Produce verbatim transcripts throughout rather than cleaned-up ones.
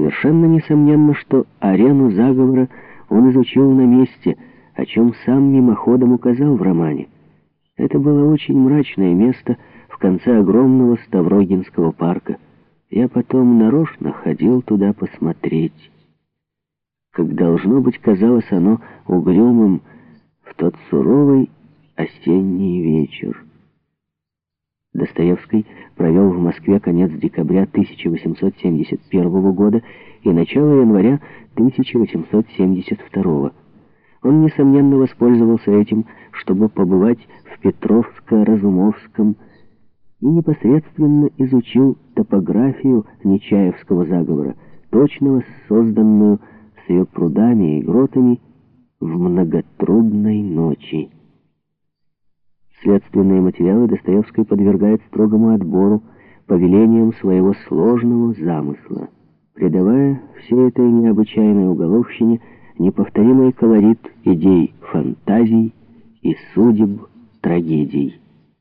Совершенно несомненно, что арену заговора он изучил на месте, о чем сам мимоходом указал в романе. Это было очень мрачное место в конце огромного Ставрогинского парка. Я потом нарочно ходил туда посмотреть. Как, должно быть, казалось оно угрюмым в тот суровый осенний вечер. Достоевский провел в Москве конец декабря тысяча восемьсот семьдесят первого года и начало января тысяча восемьсот семьдесят второго. Он, несомненно, воспользовался этим, чтобы побывать в Петровско-Разумовском и непосредственно изучил топографию Нечаевского заговора, точно созданную с ее прудами и гротами в многотрудной ночи. Следственные материалы Достоевский подвергает строгому отбору по велениям своего сложного замысла, придавая всей этой необычайной уголовщине неповторимый колорит идей фантазий и судеб трагедий.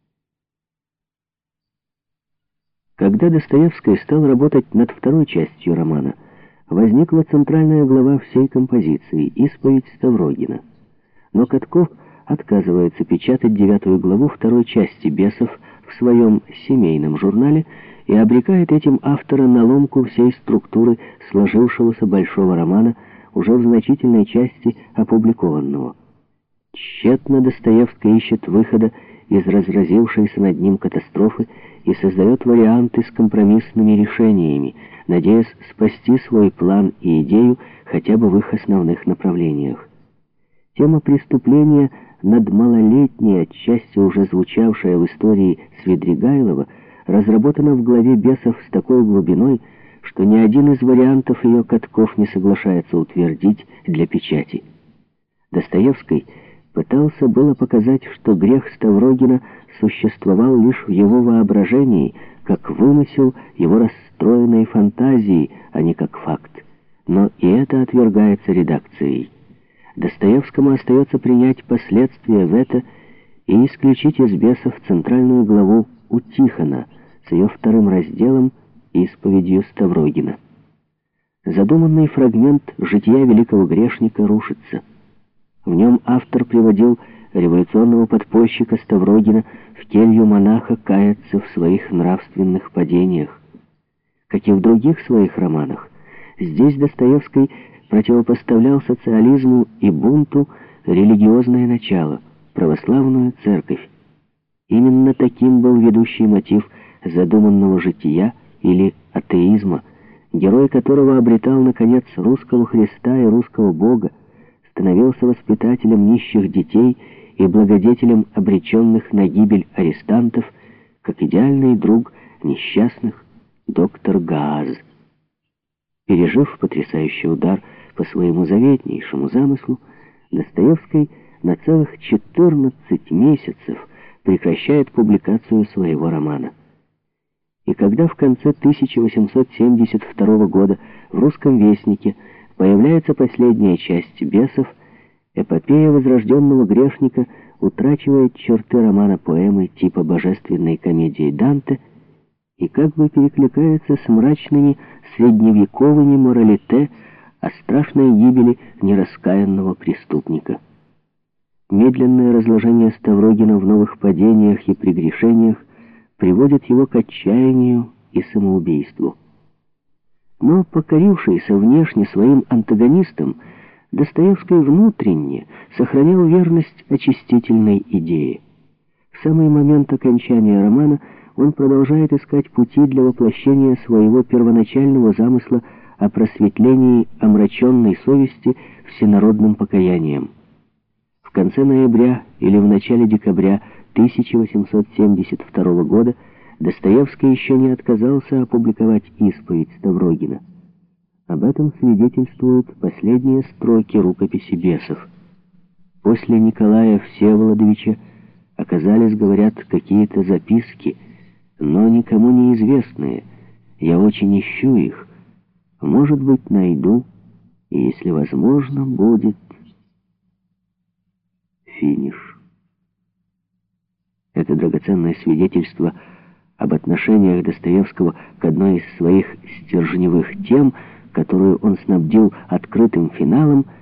Когда Достоевский стал работать над второй частью романа, возникла центральная глава всей композиции — «Исповедь Ставрогина». Но Катков отказывается печатать девятую главу второй части «Бесов» в своем семейном журнале и обрекает этим автора на ломку всей структуры сложившегося большого романа, уже в значительной части опубликованного. Тщетно Достоевский ищет выхода из разразившейся над ним катастрофы и создает варианты с компромиссными решениями, надеясь спасти свой план и идею хотя бы в их основных направлениях. Тема преступления над малолетней, отчасти уже звучавшая в истории Свидригайлова, разработана в главе «Бесов» с такой глубиной, что ни один из вариантов ее Катков не соглашается утвердить для печати. Достоевский пытался было показать, что грех Ставрогина существовал лишь в его воображении, как вымысел его расстроенной фантазии, а не как факт. Но и это отвергается редакцией. Достоевскому остается принять последствия вето и исключить из «Бесов» центральную главу у Тихона с ее вторым разделом «Исповедью Ставрогина». Задуманный фрагмент жития великого грешника рушится. В нем автор приводил революционного подпольщика Ставрогина в келью монаха каяться в своих нравственных падениях. Как и в других своих романах, здесь Достоевский противопоставлял социализму и бунту религиозное начало, православную церковь. Именно таким был ведущий мотив задуманного жития или атеизма, герой которого обретал, наконец, русского Христа и русского Бога, становился воспитателем нищих детей и благодетелем обреченных на гибель арестантов, как идеальный друг несчастных доктор Гааз. Пережив потрясающий удар по своему заветнейшему замыслу, Достоевский на целых четырнадцать месяцев прекращает публикацию своего романа. И когда в конце тысяча восемьсот семьдесят второго года в «Русском вестнике» появляется последняя часть «Бесов», эпопея возрожденного грешника утрачивает черты романа-поэмы типа божественной комедии Данте и как бы перекликается с мрачными средневековыми моралите о страшной гибели нераскаянного преступника. Медленное разложение Ставрогина в новых падениях и прегрешениях приводит его к отчаянию и самоубийству. Но, покорившийся внешне своим антагонистам, Достоевский внутренне сохранял верность очистительной идее. В самый момент окончания романа он продолжает искать пути для воплощения своего первоначального замысла о просветлении омраченной совести всенародным покаянием. В конце ноября или в начале декабря тысяча восемьсот семьдесят второго года Достоевский еще не отказался опубликовать «Исповедь Ставрогина». Об этом свидетельствуют последние строки рукописи «Бесов». После Николая Всеволодовича оказались, говорят, какие-то записки, но никому неизвестные. Я очень ищу их. Может быть, найду, и, если возможно, будет финиш. Это драгоценное свидетельство об отношениях Достоевского к одной из своих стержневых тем которую он снабдил открытым финалом,